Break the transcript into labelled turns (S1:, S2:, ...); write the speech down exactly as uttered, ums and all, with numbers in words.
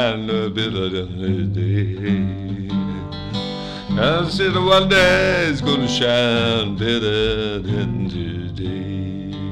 S1: shine better than today. I said one day it's gonna shine better than today.